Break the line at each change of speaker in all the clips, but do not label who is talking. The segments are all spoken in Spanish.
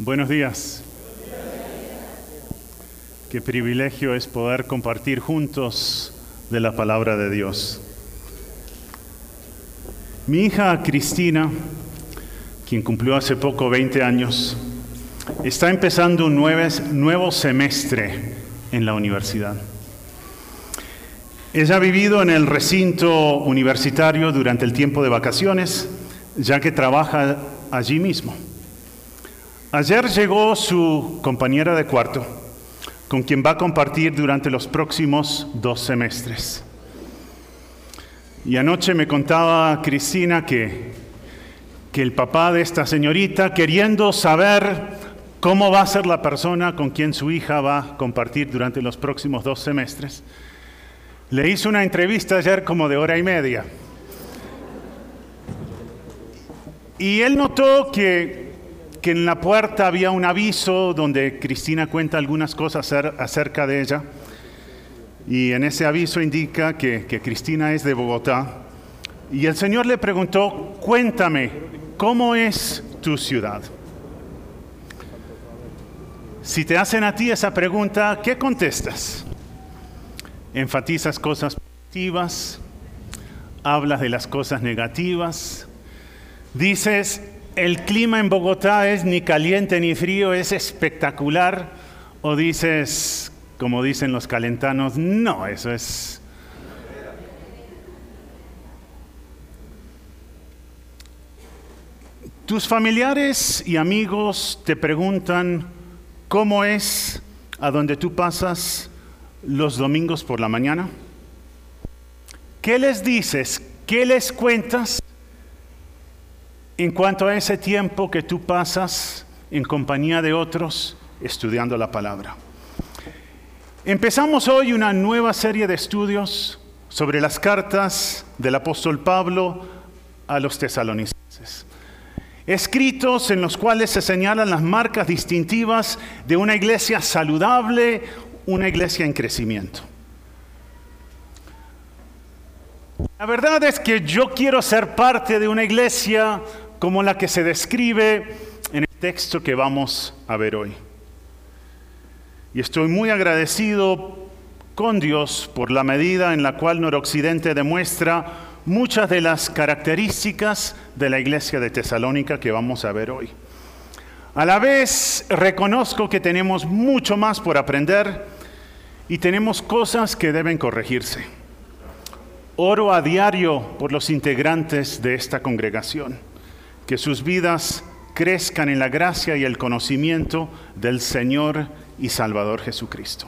Buenos días. Qué privilegio es poder compartir juntos de la palabra de Dios. Mi hija Cristina, quien cumplió hace poco 20 años, está empezando un nuevo semestre en la universidad. Ella ha vivido en el recinto universitario durante el tiempo de vacaciones, ya que trabaja allí mismo. Ayer llegó su compañera de cuarto, con quien va a compartir durante los próximos 2 semestres. Y anoche me contaba Cristina que el papá de esta señorita, queriendo saber cómo va a ser la persona con quien su hija va a compartir durante los próximos 2 semestres, le hizo una entrevista ayer como de 1:30. Y él notó que en la puerta había un aviso donde Cristina cuenta algunas cosas acerca de ella. Y en ese aviso indica que Cristina es de Bogotá. Y el Señor le preguntó: cuéntame, ¿cómo es tu ciudad? Si te hacen a ti esa pregunta, ¿qué contestas? ¿Enfatizas cosas positivas? ¿Hablas de las cosas negativas? ¿Dices, el clima en Bogotá es ni caliente ni frío, es espectacular? ¿O dices, como dicen los calentanos, no, eso es... Tus familiares y amigos te preguntan cómo es a donde tú pasas los domingos por la mañana? ¿Qué les dices? ¿Qué les cuentas en cuanto a ese tiempo que tú pasas en compañía de otros estudiando la palabra? Empezamos hoy una nueva serie de estudios sobre las cartas del apóstol Pablo a los tesalonicenses. Escritos en los cuales se señalan las marcas distintivas de una iglesia saludable, una iglesia en crecimiento. La verdad es que yo quiero ser parte de una iglesia como la que se describe en el texto que vamos a ver hoy. Y estoy muy agradecido con Dios por la medida en la cual Noroccidente demuestra muchas de las características de la iglesia de Tesalónica que vamos a ver hoy. A la vez reconozco que tenemos mucho más por aprender y tenemos cosas que deben corregirse. Oro a diario por los integrantes de esta congregación, que sus vidas crezcan en la gracia y el conocimiento del Señor y Salvador Jesucristo.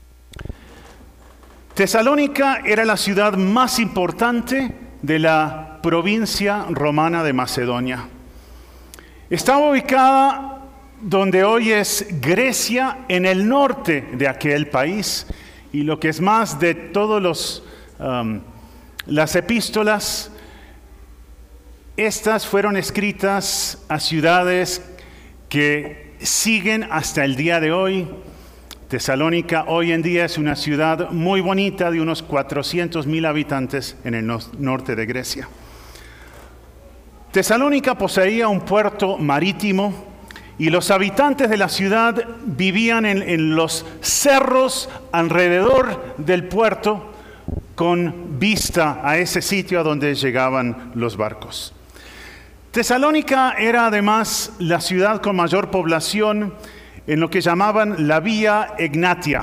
Tesalónica era la ciudad más importante de la provincia romana de Macedonia. Estaba ubicada donde hoy es Grecia, en el norte de aquel país, y lo que es más, de todos las epístolas, estas fueron escritas a ciudades que siguen hasta el día de hoy. Tesalónica hoy en día es una ciudad muy bonita de unos 400,000 habitantes en el norte de Grecia. Tesalónica poseía un puerto marítimo y los habitantes de la ciudad vivían en los cerros alrededor del puerto con vista a ese sitio a donde llegaban los barcos. Tesalónica era además la ciudad con mayor población en lo que llamaban la Vía Egnatia,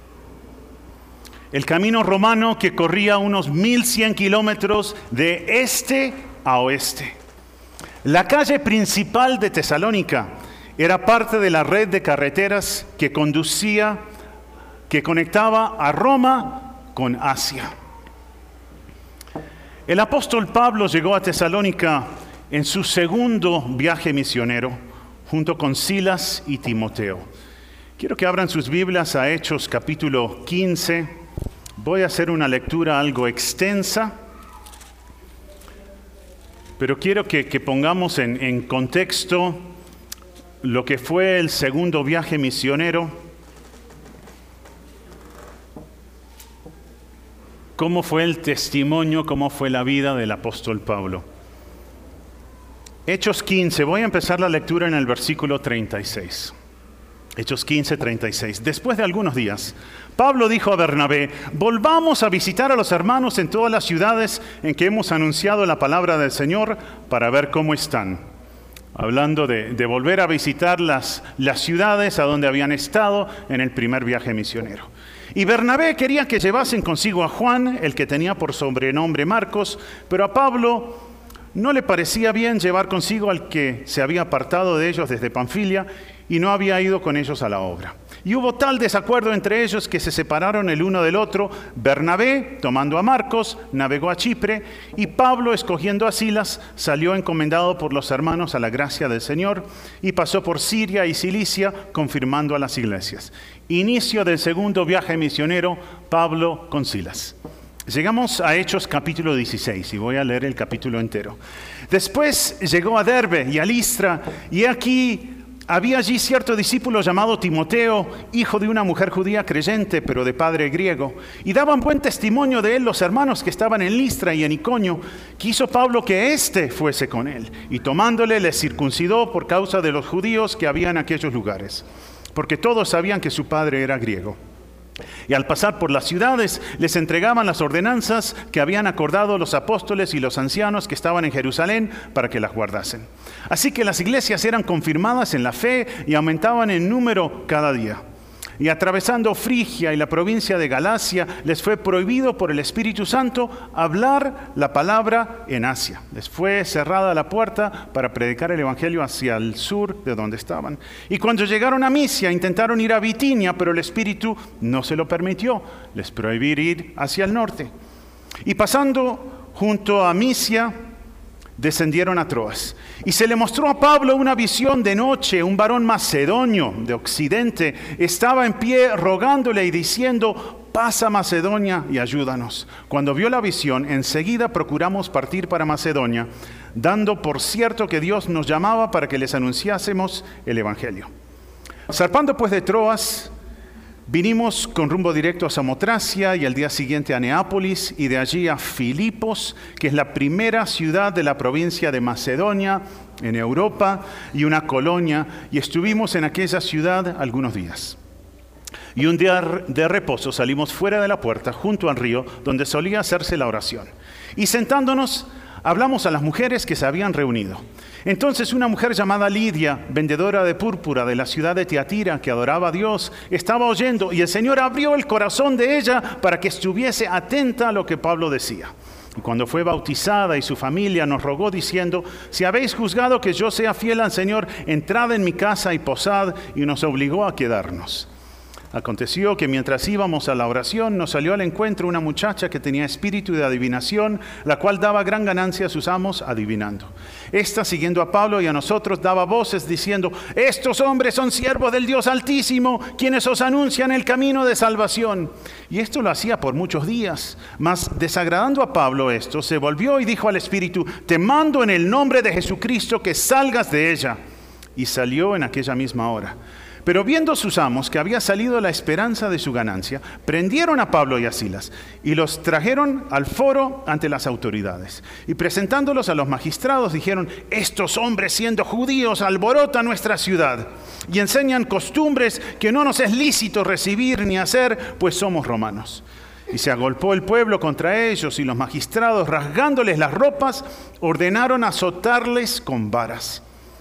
el camino romano que corría unos 1,100 kilómetros de este a oeste. La calle principal de Tesalónica era parte de la red de carreteras que conectaba a Roma con Asia. El apóstol Pablo llegó a Tesalónica en su segundo viaje misionero, junto con Silas y Timoteo. Quiero que abran sus Biblias a Hechos capítulo 15. Voy a hacer una lectura algo extensa, pero quiero que pongamos en contexto lo que fue el segundo viaje misionero, cómo fue el testimonio, cómo fue la vida del apóstol Pablo. Hechos 15, voy a empezar la lectura en el versículo 36. Hechos 15, 36. Después de algunos días, Pablo dijo a Bernabé: volvamos a visitar a los hermanos en todas las ciudades en que hemos anunciado la palabra del Señor para ver cómo están. Hablando de volver a visitar las ciudades a donde habían estado en el primer viaje misionero. Y Bernabé quería que llevasen consigo a Juan, el que tenía por sobrenombre Marcos, pero a Pablo no le parecía bien llevar consigo al que se había apartado de ellos desde Panfilia y no había ido con ellos a la obra. Y hubo tal desacuerdo entre ellos que se separaron el uno del otro. Bernabé, tomando a Marcos, navegó a Chipre, y Pablo, escogiendo a Silas, salió encomendado por los hermanos a la gracia del Señor y pasó por Siria y Cilicia, confirmando a las iglesias. Inicio del segundo viaje misionero, Pablo con Silas. Llegamos a Hechos capítulo 16 y voy a leer el capítulo entero. Después llegó a Derbe y a Listra, y aquí había allí cierto discípulo llamado Timoteo, hijo de una mujer judía creyente, pero de padre griego. Y daban buen testimonio de él los hermanos que estaban en Listra y en Iconio. Quiso Pablo que éste fuese con él, y tomándole le circuncidó por causa de los judíos que había en aquellos lugares, porque todos sabían que su padre era griego. Y al pasar por las ciudades les entregaban las ordenanzas que habían acordado los apóstoles y los ancianos que estaban en Jerusalén para que las guardasen. Así que las iglesias eran confirmadas en la fe y aumentaban en número cada día. Y atravesando Frigia y la provincia de Galacia, les fue prohibido por el Espíritu Santo hablar la palabra en Asia. Les fue cerrada la puerta para predicar el Evangelio hacia el sur de donde estaban. Y cuando llegaron a Misia, intentaron ir a Bitinia, pero el Espíritu no se lo permitió. Les prohibió ir hacia el norte. Y pasando junto a Misia, descendieron a Troas. Y se le mostró a Pablo una visión de noche. Un varón macedonio de Occidente estaba en pie rogándole y diciendo: pasa a Macedonia y ayúdanos. Cuando vio la visión, enseguida procuramos partir para Macedonia, dando por cierto que Dios nos llamaba para que les anunciásemos el Evangelio. Zarpando pues de Troas, vinimos con rumbo directo a Samotracia y al día siguiente a Neápolis y de allí a Filipos, que es la primera ciudad de la provincia de Macedonia en Europa y una colonia, y estuvimos en aquella ciudad algunos días. Y un día de reposo salimos fuera de la puerta junto al río donde solía hacerse la oración. Y sentándonos hablamos a las mujeres que se habían reunido. Entonces una mujer llamada Lidia, vendedora de púrpura de la ciudad de Tiatira, que adoraba a Dios, estaba oyendo, y el Señor abrió el corazón de ella para que estuviese atenta a lo que Pablo decía. Y cuando fue bautizada y su familia nos rogó diciendo: si habéis juzgado que yo sea fiel al Señor, entrad en mi casa y posad, y nos obligó a quedarnos. Aconteció que mientras íbamos a la oración, nos salió al encuentro una muchacha que tenía espíritu de adivinación, la cual daba gran ganancia a sus amos adivinando. Esta, siguiendo a Pablo y a nosotros, daba voces diciendo: estos hombres son siervos del Dios Altísimo, quienes os anuncian el camino de salvación. Y esto lo hacía por muchos días. Mas desagradando a Pablo esto, se volvió y dijo al espíritu: te mando en el nombre de Jesucristo que salgas de ella. Y salió en aquella misma hora. Pero viendo sus amos que había salido la esperanza de su ganancia, prendieron a Pablo y a Silas y los trajeron al foro ante las autoridades. Y presentándolos a los magistrados dijeron: estos hombres, siendo judíos, alborotan nuestra ciudad y enseñan costumbres que no nos es lícito recibir ni hacer, pues somos romanos. Y se agolpó el pueblo contra ellos, y los magistrados, rasgándoles las ropas, ordenaron azotarles con varas.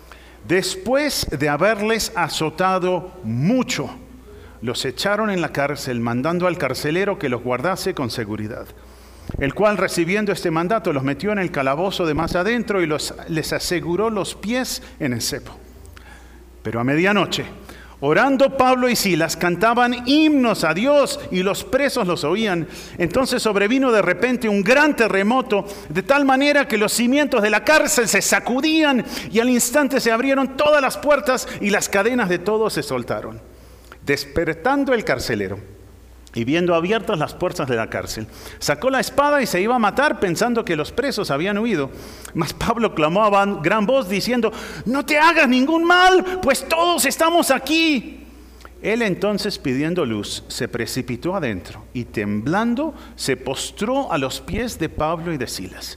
Después de haberles azotado mucho, los echaron en la cárcel, mandando al carcelero que los guardase con seguridad, el cual, recibiendo este mandato, los metió en el calabozo de más adentro y les aseguró los pies en el cepo. Pero a medianoche, orando Pablo y Silas, cantaban himnos a Dios y los presos los oían. Entonces sobrevino de repente un gran terremoto, de tal manera que los cimientos de la cárcel se sacudían y al instante se abrieron todas las puertas y las cadenas de todos se soltaron. Despertando el carcelero y viendo abiertas las puertas de la cárcel, sacó la espada y se iba a matar, pensando que los presos habían huido. Mas Pablo clamó a gran voz diciendo: no te hagas ningún mal, pues todos estamos aquí. Él entonces, pidiendo luz, se precipitó adentro y temblando se postró a los pies de Pablo y de Silas.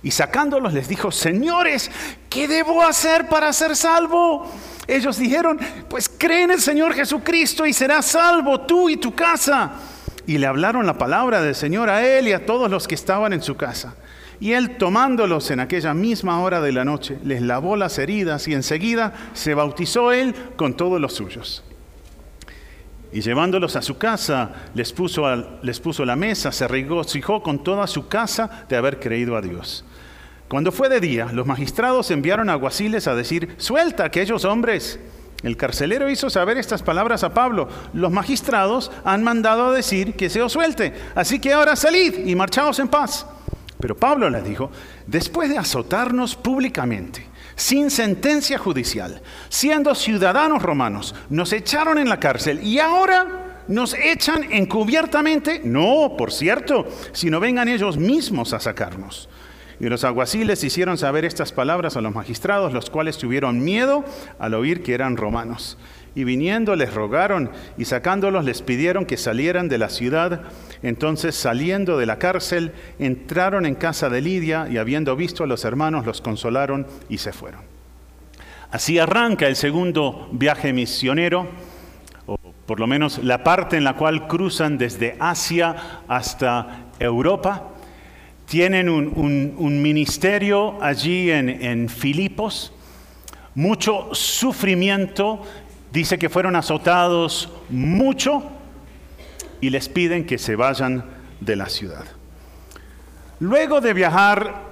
Y sacándolos les dijo: señores, ¿qué debo hacer para ser salvo? Ellos dijeron: pues cree en el Señor Jesucristo y serás salvo tú y tu casa. Y le hablaron la palabra del Señor a él y a todos los que estaban en su casa. Y él, tomándolos en aquella misma hora de la noche, les lavó las heridas y enseguida se bautizó él con todos los suyos. Y llevándolos a su casa, les puso la mesa, se regocijó con toda su casa de haber creído a Dios. Cuando fue de día, los magistrados enviaron alguaciles a decir: suelta a aquellos hombres. El carcelero hizo saber estas palabras a Pablo: los magistrados han mandado a decir que se os suelte, así que ahora salid y marchaos en paz. Pero Pablo les dijo: después de azotarnos públicamente, sin sentencia judicial, siendo ciudadanos romanos, nos echaron en la cárcel y ahora nos echan encubiertamente. No, por cierto, sino vengan ellos mismos a sacarnos. Y los alguaciles hicieron saber estas palabras a los magistrados, los cuales tuvieron miedo al oír que eran romanos. Y viniendo les rogaron, y sacándolos les pidieron que salieran de la ciudad. Entonces, saliendo de la cárcel, entraron en casa de Lidia, y habiendo visto a los hermanos, los consolaron y se fueron. Así arranca el segundo viaje misionero, o por lo menos la parte en la cual cruzan desde Asia hasta Europa. Tienen un ministerio allí en Filipos, mucho sufrimiento, dice que fueron azotados mucho y les piden que se vayan de la ciudad. Luego de viajar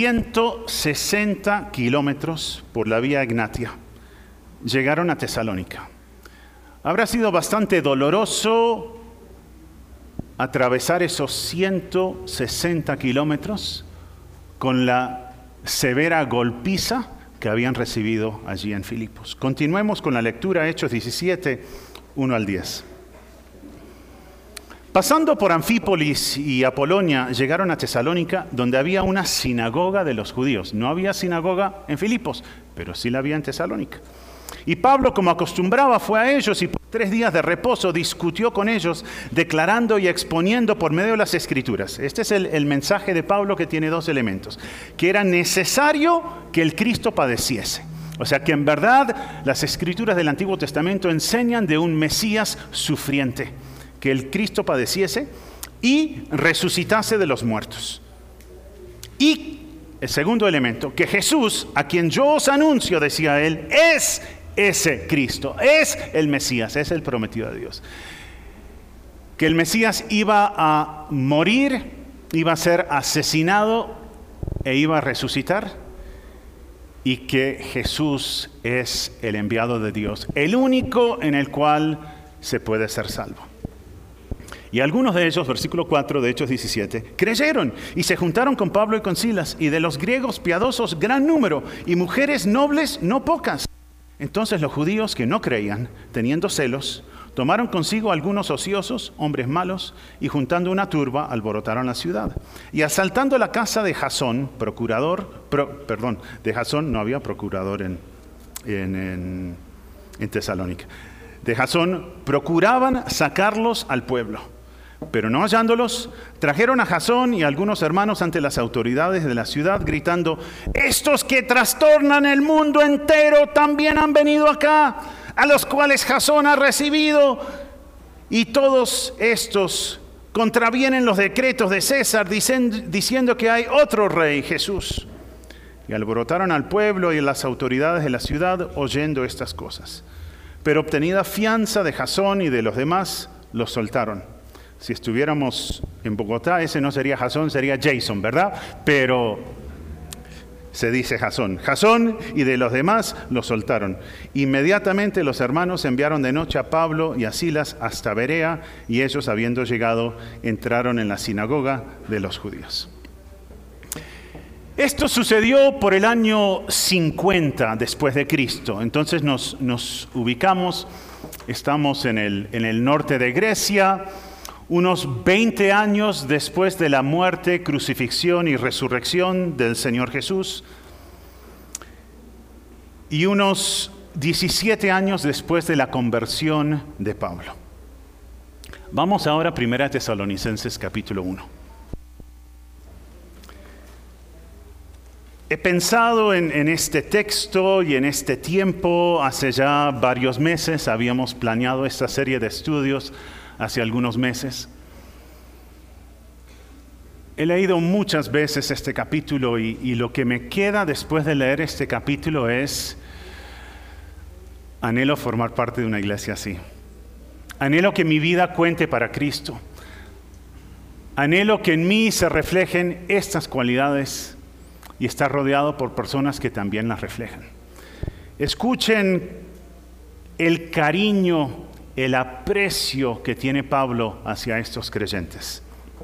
160 kilómetros por la vía Egnatia, llegaron a Tesalónica. Habrá sido bastante doloroso atravesar esos 160 kilómetros con la severa golpiza que habían recibido allí en Filipos. Continuemos con la lectura, Hechos 17, 1 al 10. Pasando por Anfípolis y Apolonia, llegaron a Tesalónica, donde había una sinagoga de los judíos. No había sinagoga en Filipos, pero sí la había en Tesalónica. Y Pablo, como acostumbraba, fue a ellos y por 3 días de reposo discutió con ellos, declarando y exponiendo por medio de las Escrituras. Este es el mensaje de Pablo, que tiene 2 elementos: que era necesario que el Cristo padeciese. O sea, que en verdad las Escrituras del Antiguo Testamento enseñan de un Mesías sufriente, que el Cristo padeciese y resucitase de los muertos. Y el segundo elemento, que Jesús, a quien yo os anuncio, decía él, es ese Cristo, es el Mesías, es el prometido de Dios. Que el Mesías iba a morir, iba a ser asesinado e iba a resucitar, y que Jesús es el enviado de Dios, el único en el cual se puede ser salvo. Y algunos de ellos, versículo 4 de Hechos 17, creyeron y se juntaron con Pablo y con Silas, y de los griegos piadosos gran número, y mujeres nobles no pocas. Entonces los judíos que no creían, teniendo celos, tomaron consigo algunos ociosos, hombres malos, y juntando una turba, alborotaron la ciudad. Y asaltando la casa de Jasón, de Jasón no había procurador en Tesalónica. De Jasón procuraban sacarlos al pueblo. Pero no hallándolos, trajeron a Jasón y a algunos hermanos ante las autoridades de la ciudad, gritando: estos que trastornan el mundo entero también han venido acá, a los cuales Jasón ha recibido, y todos estos contravienen los decretos de César, diciendo que hay otro rey, Jesús. Y alborotaron al pueblo y a las autoridades de la ciudad oyendo estas cosas. Pero obtenida fianza de Jasón y de los demás, los soltaron. Si estuviéramos en Bogotá, ese no sería Jasón, sería Jason, ¿verdad? Pero se dice Jasón. Jasón y de los demás los soltaron. Inmediatamente los hermanos enviaron de noche a Pablo y a Silas hasta Berea, y ellos, habiendo llegado, entraron en la sinagoga de los judíos. Esto sucedió por el año 50 después de Cristo. Entonces nos ubicamos, estamos en el norte de Grecia, unos 20 años después de la muerte, crucifixión y resurrección del Señor Jesús, y unos 17 años después de la conversión de Pablo. Vamos ahora a 1 Tesalonicenses capítulo 1. He pensado en este texto y en este tiempo. Hace ya varios meses habíamos planeado esta serie de estudios, hace algunos meses. He leído muchas veces este capítulo y lo que me queda después de leer este capítulo es: anhelo formar parte de una iglesia así. Anhelo que mi vida cuente para Cristo. Anhelo que en mí se reflejen estas cualidades y estar rodeado por personas que también las reflejan. Escuchen el cariño, el aprecio que tiene Pablo hacia estos creyentes.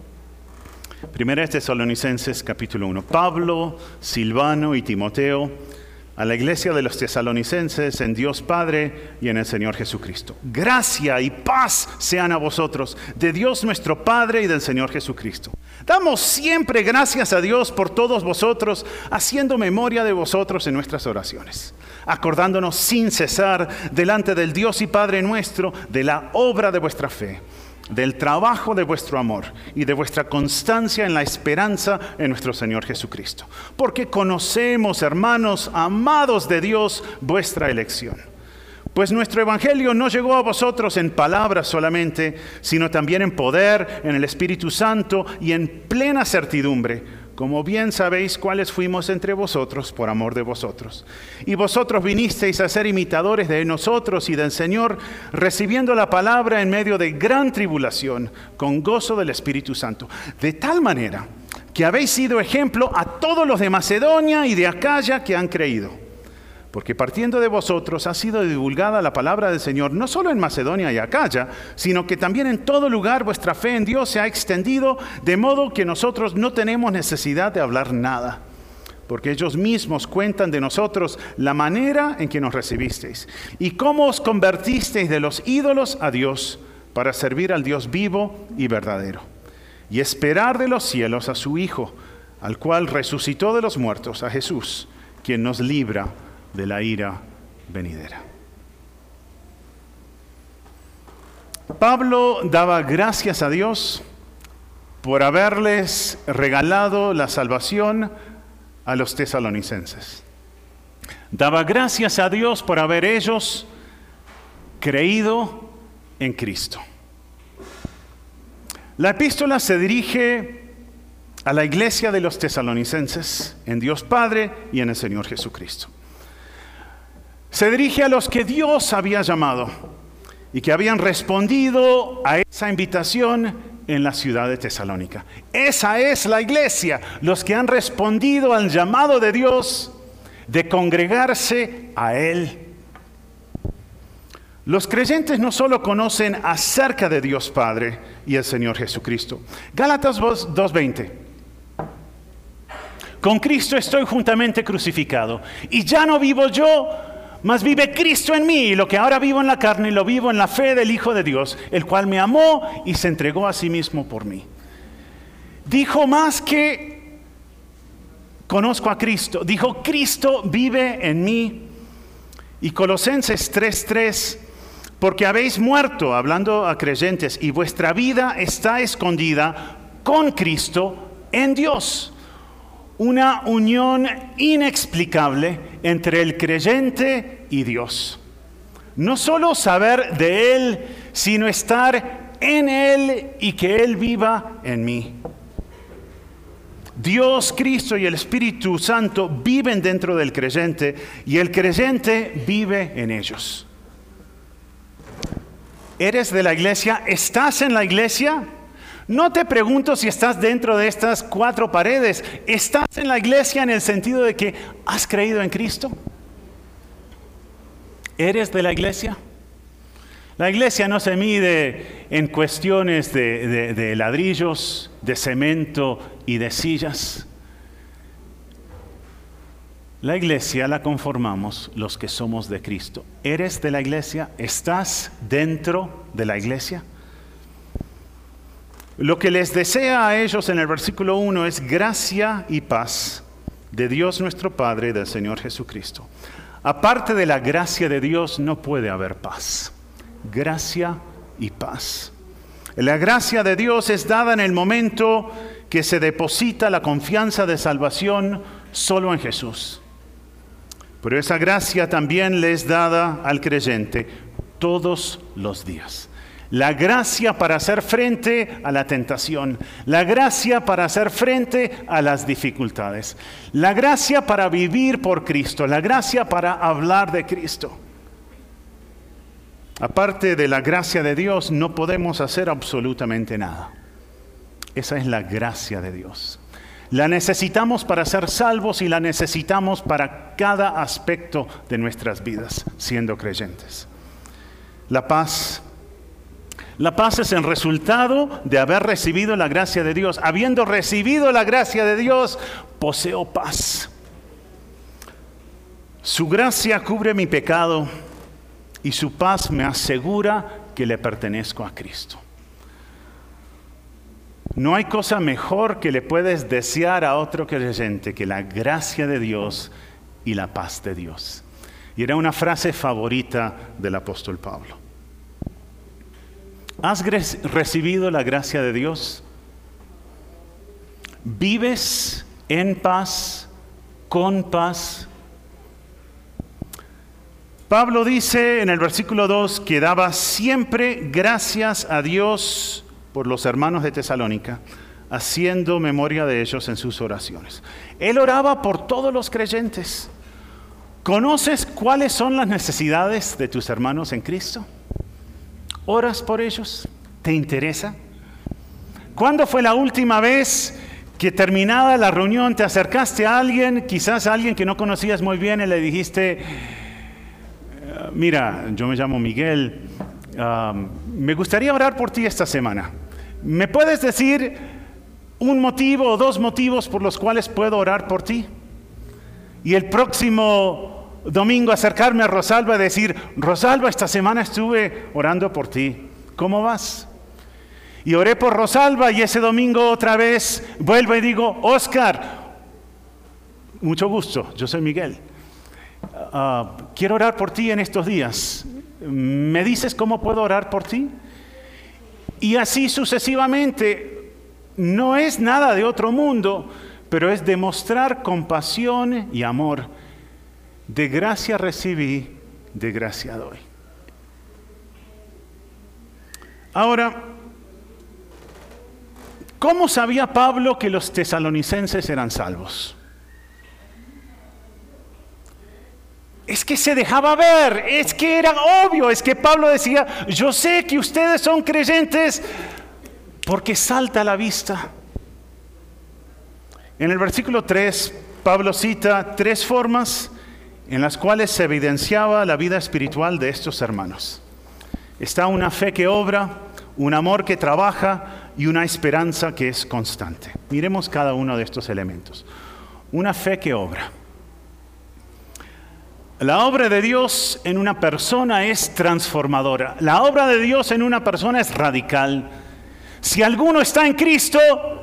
Primera de Tesalonicenses, capítulo 1. Pablo, Silvano y Timoteo, a la iglesia de los tesalonicenses en Dios Padre y en el Señor Jesucristo. Gracia y paz sean a vosotros, de Dios nuestro Padre y del Señor Jesucristo. Damos siempre gracias a Dios por todos vosotros, haciendo memoria de vosotros en nuestras oraciones, acordándonos sin cesar delante del Dios y Padre nuestro de la obra de vuestra fe, del trabajo de vuestro amor y de vuestra constancia en la esperanza en nuestro Señor Jesucristo. Porque conocemos, hermanos, amados de Dios, vuestra elección. Pues nuestro evangelio no llegó a vosotros en palabras solamente, sino también en poder, en el Espíritu Santo y en plena certidumbre, como bien sabéis cuáles fuimos entre vosotros por amor de vosotros. Y vosotros vinisteis a ser imitadores de nosotros y del Señor, recibiendo la palabra en medio de gran tribulación, con gozo del Espíritu Santo. De tal manera que habéis sido ejemplo a todos los de Macedonia y de Acaya que han creído. Porque partiendo de vosotros ha sido divulgada la palabra del Señor, no solo en Macedonia y Acaya, sino que también en todo lugar vuestra fe en Dios se ha extendido, de modo que nosotros no tenemos necesidad de hablar nada. Porque ellos mismos cuentan de nosotros la manera en que nos recibisteis y cómo os convertisteis de los ídolos a Dios para servir al Dios vivo y verdadero. Y esperar de los cielos a su Hijo, al cual resucitó de los muertos, a Jesús, quien nos libra de la ira venidera. Pablo daba gracias a Dios por haberles regalado la salvación a los tesalonicenses. Daba gracias a Dios por haber ellos creído en Cristo. La epístola se dirige a la iglesia de los tesalonicenses en Dios Padre y en el Señor Jesucristo. Se dirige a los que Dios había llamado y que habían respondido a esa invitación en la ciudad de Tesalónica. Esa es la iglesia, los que han respondido al llamado de Dios de congregarse a Él. Los creyentes no solo conocen acerca de Dios Padre y el Señor Jesucristo. Gálatas 2:20. Con Cristo estoy juntamente crucificado, y ya no vivo yo, mas vive Cristo en mí, y lo que ahora vivo en la carne, lo vivo en la fe del Hijo de Dios, el cual me amó y se entregó a sí mismo por mí. Dijo más que conozco a Cristo, dijo Cristo vive en mí. Y Colosenses 3:3, porque habéis muerto, hablando a creyentes, y vuestra vida está escondida con Cristo en Dios. Una unión inexplicable entre el creyente y Dios. No solo saber de Él, sino estar en Él y que Él viva en mí. Dios, Cristo y el Espíritu Santo viven dentro del creyente y el creyente vive en ellos. ¿Eres de la iglesia? ¿Estás en la iglesia? No te pregunto si estás dentro de estas 4 paredes. ¿Estás en la iglesia en el sentido de que has creído en Cristo? ¿Eres de la iglesia? La iglesia no se mide en cuestiones de ladrillos, de cemento y de sillas. La iglesia la conformamos los que somos de Cristo. ¿Eres de la iglesia? ¿Estás dentro de la iglesia? Lo que les desea a ellos en el versículo 1 es gracia y paz de Dios nuestro Padre y del Señor Jesucristo. Aparte de la gracia de Dios no puede haber paz. Gracia y paz. La gracia de Dios es dada en el momento que se deposita la confianza de salvación solo en Jesús. Pero esa gracia también le es dada al creyente todos los días. La gracia para hacer frente a la tentación, la gracia para hacer frente a las dificultades, la gracia para vivir por Cristo, la gracia para hablar de Cristo. Aparte de la gracia de Dios, no podemos hacer absolutamente nada. Esa es la gracia de Dios. La necesitamos para ser salvos y la necesitamos para cada aspecto de nuestras vidas, siendo creyentes. La paz es el resultado de haber recibido la gracia de Dios. Habiendo recibido la gracia de Dios, poseo paz. Su gracia cubre mi pecado y su paz me asegura que le pertenezco a Cristo. No hay cosa mejor que le puedes desear a otro creyente que la gracia de Dios y la paz de Dios. Y era una frase favorita del apóstol Pablo. ¿Has recibido la gracia de Dios? ¿Vives en paz, con paz? Pablo dice en el versículo 2 que daba siempre gracias a Dios por los hermanos de Tesalónica, haciendo memoria de ellos en sus oraciones. Él oraba por todos los creyentes. ¿Conoces cuáles son las necesidades de tus hermanos en Cristo? ¿Oras por ellos? ¿Te interesa? ¿Cuándo fue la última vez que terminada la reunión te acercaste a alguien, quizás a alguien que no conocías muy bien, y le dijiste, mira, yo me llamo Miguel, me gustaría orar por ti esta semana. ¿Me puedes decir un motivo o dos motivos por los cuales puedo orar por ti? Y el próximo domingo acercarme a Rosalba y decir, Rosalba, esta semana estuve orando por ti. ¿Cómo vas? Y oré por Rosalba y ese domingo otra vez vuelvo y digo, Oscar, mucho gusto, yo soy Miguel. Quiero orar por ti en estos días. ¿Me dices cómo puedo orar por ti? Y así sucesivamente. No es nada de otro mundo, pero es demostrar compasión y amor. De gracia recibí, de gracia doy. Ahora, ¿cómo sabía Pablo que los tesalonicenses eran salvos? Es que se dejaba ver, es que era obvio, es que Pablo decía, yo sé que ustedes son creyentes porque salta a la vista. En el versículo 3, Pablo cita 3 formas en las cuales se evidenciaba la vida espiritual de estos hermanos. Está una fe que obra, un amor que trabaja y una esperanza que es constante. Miremos cada uno de estos elementos. Una fe que obra. La obra de Dios en una persona es transformadora. La obra de Dios en una persona es radical. Si alguno está en Cristo,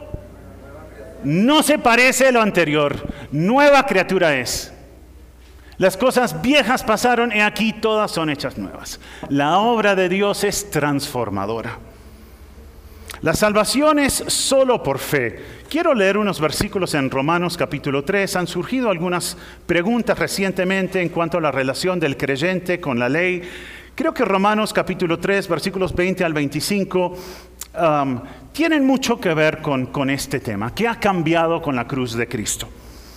no se parece a lo anterior. Nueva criatura es. Las cosas viejas pasaron y aquí todas son hechas nuevas. La obra de Dios es transformadora. La salvación es solo por fe. Quiero leer unos versículos en Romanos capítulo 3. Han surgido algunas preguntas recientemente en cuanto a la relación del creyente con la ley. Creo que Romanos capítulo 3, versículos 20 al 25, tienen mucho que ver con este tema. ¿Qué ha cambiado con la cruz de Cristo?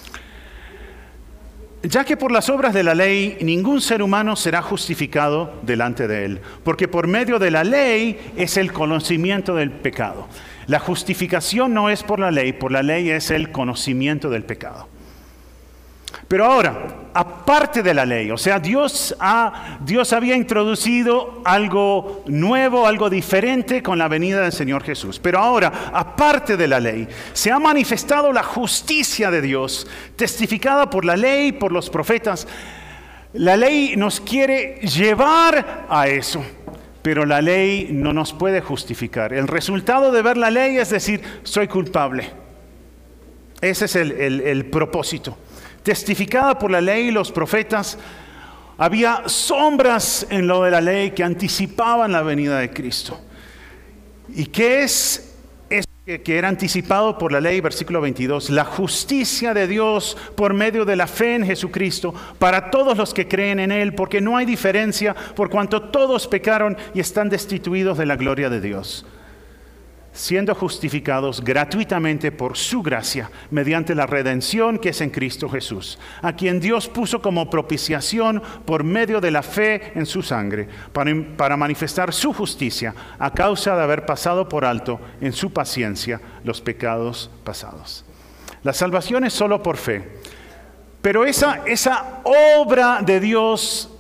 Ya que por las obras de la ley ningún ser humano será justificado delante de él, porque por medio de la ley es el conocimiento del pecado. La justificación no es por la ley es el conocimiento del pecado. Pero ahora, aparte de la ley, o sea, Dios había introducido algo nuevo, algo diferente con la venida del Señor Jesús. Pero ahora, aparte de la ley, se ha manifestado la justicia de Dios, testificada por la ley, por los profetas. La ley nos quiere llevar a eso, pero la ley no nos puede justificar. El resultado de ver la ley es decir, soy culpable. Ese es el propósito. Testificada por la ley y los profetas, había sombras en lo de la ley que anticipaban la venida de Cristo. ¿Y qué es eso que era anticipado por la ley, versículo 22, la justicia de Dios por medio de la fe en Jesucristo para todos los que creen en Él, porque no hay diferencia por cuanto todos pecaron y están destituidos de la gloria de Dios, siendo justificados gratuitamente por su gracia, mediante la redención que es en Cristo Jesús, a quien Dios puso como propiciación por medio de la fe en su sangre, para manifestar su justicia a causa de haber pasado por alto en su paciencia los pecados pasados. La salvación es solo por fe, pero esa obra de Dios,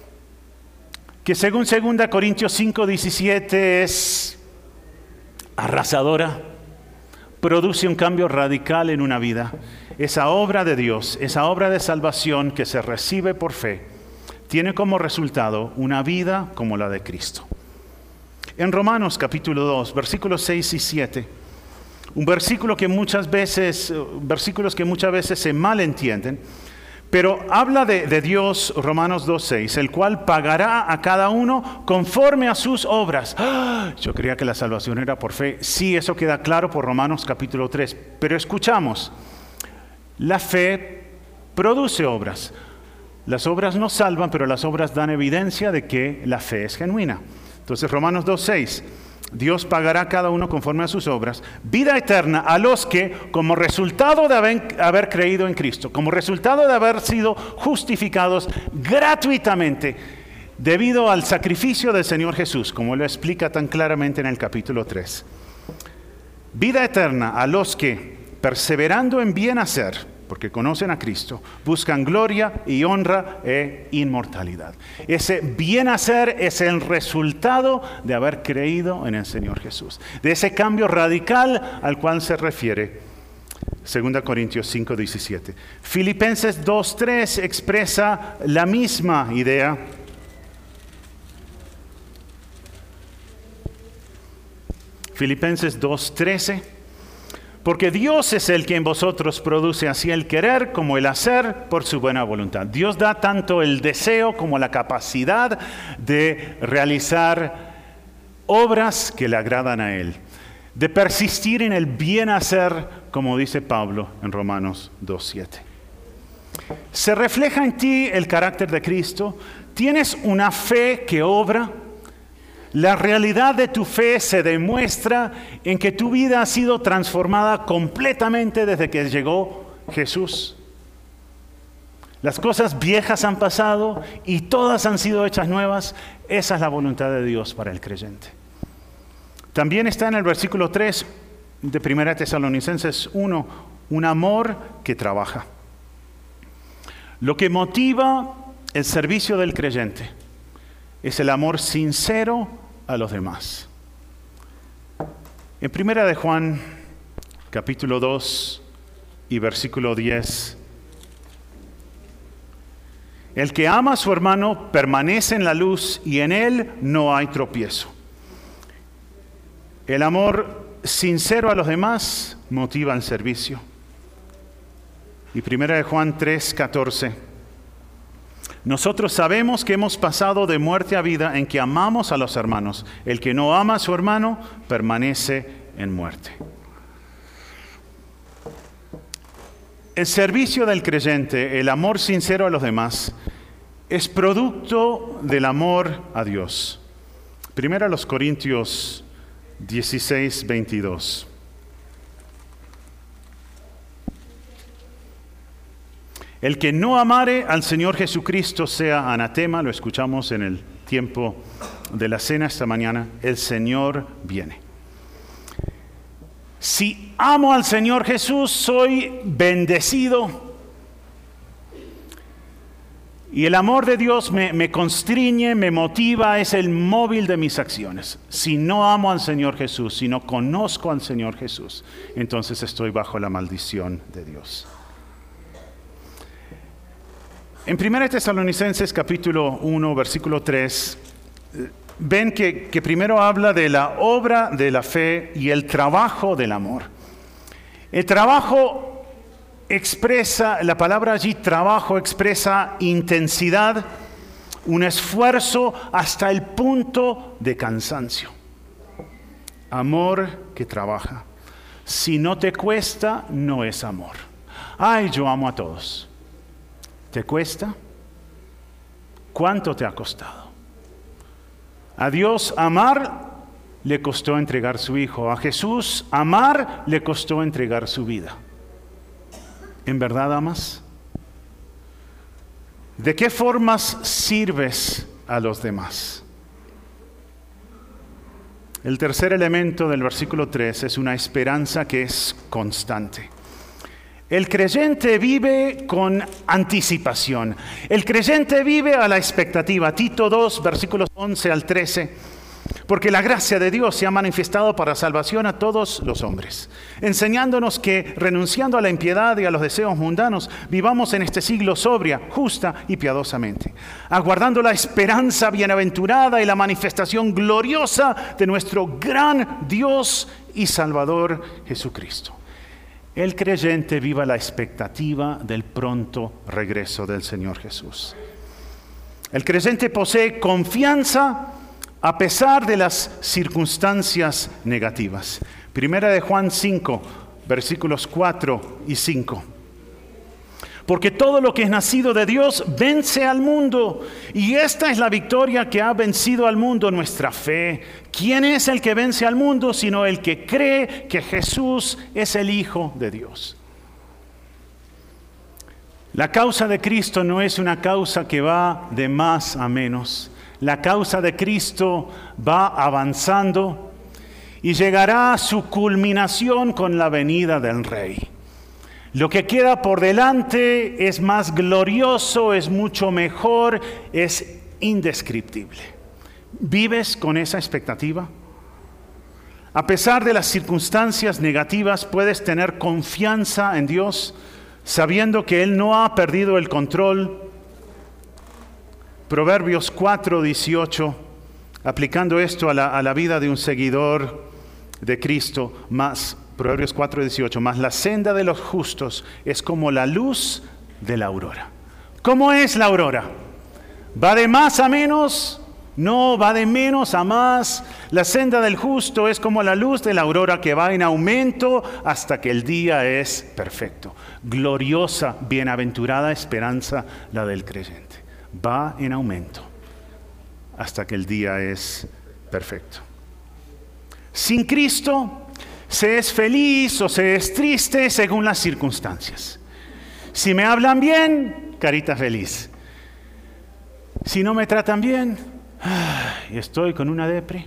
que según 2 Corintios 5:17 es arrasadora, produce un cambio radical en una vida. Esa obra de Dios, esa obra de salvación que se recibe por fe, tiene como resultado una vida como la de Cristo. En Romanos capítulo 2, versículos 6 y 7, versículos que muchas veces se malentienden, pero habla de Dios, Romanos 2:6, el cual pagará a cada uno conforme a sus obras. Yo creía que la salvación era por fe. Sí, eso queda claro por Romanos capítulo 3. Pero escuchamos, la fe produce obras. Las obras no salvan, pero las obras dan evidencia de que la fe es genuina. Entonces, Romanos 2:6. Dios pagará a cada uno conforme a sus obras, vida eterna a los que, como resultado de haber creído en Cristo, como resultado de haber sido justificados gratuitamente, debido al sacrificio del Señor Jesús, como lo explica tan claramente en el capítulo 3. Vida eterna a los que, perseverando en bien hacer, porque conocen a Cristo, buscan gloria y honra e inmortalidad. Ese bien hacer es el resultado de haber creído en el Señor Jesús, de ese cambio radical al cual se refiere 2 Corintios 5:17. Filipenses 2:3 expresa la misma idea. Filipenses 2:13. Porque Dios es el que en vosotros produce así el querer como el hacer por su buena voluntad. Dios da tanto el deseo como la capacidad de realizar obras que le agradan a Él. De persistir en el bien hacer, como dice Pablo en Romanos 2:7. ¿Se refleja en ti el carácter de Cristo? ¿Tienes una fe que obra? La realidad de tu fe se demuestra en que tu vida ha sido transformada completamente desde que llegó Jesús. Las cosas viejas han pasado y todas han sido hechas nuevas. Esa es la voluntad de Dios para el creyente. También está en el versículo 3 de 1 Tesalonicenses 1, un amor que trabaja. Lo que motiva el servicio del creyente es el amor sincero a los demás. En 1 de Juan, capítulo 2 y versículo 10, el que ama a su hermano permanece en la luz y en él no hay tropiezo. El amor sincero a los demás motiva el servicio. Y 1 de Juan 3:14. Nosotros sabemos que hemos pasado de muerte a vida en que amamos a los hermanos. El que no ama a su hermano permanece en muerte. El servicio del creyente, el amor sincero a los demás, es producto del amor a Dios. Primero a los Corintios 16:22. El que no amare al Señor Jesucristo sea anatema, lo escuchamos en el tiempo de la cena esta mañana, el Señor viene. Si amo al Señor Jesús, soy bendecido. Y el amor de Dios me constriñe, me motiva, es el móvil de mis acciones. Si no amo al Señor Jesús, si no conozco al Señor Jesús, entonces estoy bajo la maldición de Dios. En 1 Tesalonicenses capítulo 1, versículo 3, ven que primero habla de la obra de la fe y el trabajo del amor. El trabajo expresa, la palabra allí trabajo expresa intensidad, un esfuerzo hasta el punto de cansancio. Amor que trabaja. Si no te cuesta, no es amor. Ay, yo amo a todos. ¿Te cuesta? ¿Cuánto te ha costado? A Dios amar le costó entregar su Hijo. A Jesús amar le costó entregar su vida. ¿En verdad amas? ¿De qué formas sirves a los demás? El tercer elemento del versículo 3 es una esperanza que es constante. El creyente vive con anticipación. El creyente vive a la expectativa. Tito 2, versículos 11 al 13. Porque la gracia de Dios se ha manifestado para salvación a todos los hombres, enseñándonos que, renunciando a la impiedad y a los deseos mundanos, vivamos en este siglo sobria, justa y piadosamente, aguardando la esperanza bienaventurada y la manifestación gloriosa de nuestro gran Dios y Salvador Jesucristo. El creyente vive la expectativa del pronto regreso del Señor Jesús. El creyente posee confianza a pesar de las circunstancias negativas. Primera de Juan 5, versículos 4 y 5. Porque todo lo que es nacido de Dios vence al mundo, y esta es la victoria que ha vencido al mundo, nuestra fe. ¿Quién es el que vence al mundo sino el que cree que Jesús es el Hijo de Dios? La causa de Cristo no es una causa que va de más a menos. La causa de Cristo va avanzando y llegará a su culminación con la venida del Rey. Lo que queda por delante es más glorioso, es mucho mejor, es indescriptible. ¿Vives con esa expectativa? A pesar de las circunstancias negativas, puedes tener confianza en Dios, sabiendo que Él no ha perdido el control. Proverbios 4:18, aplicando esto a la vida de un seguidor de Cristo, Proverbios 4:18, más la senda de los justos es como la luz de la aurora. ¿Cómo es la aurora? ¿Va de más a menos? No, va de menos a más. La senda del justo es como la luz de la aurora que va en aumento hasta que el día es perfecto. Gloriosa, bienaventurada esperanza la del creyente. Va en aumento hasta que el día es perfecto. Sin Cristo se es feliz o se es triste según las circunstancias. Si me hablan bien, carita feliz. Si no me tratan bien, estoy con una depre.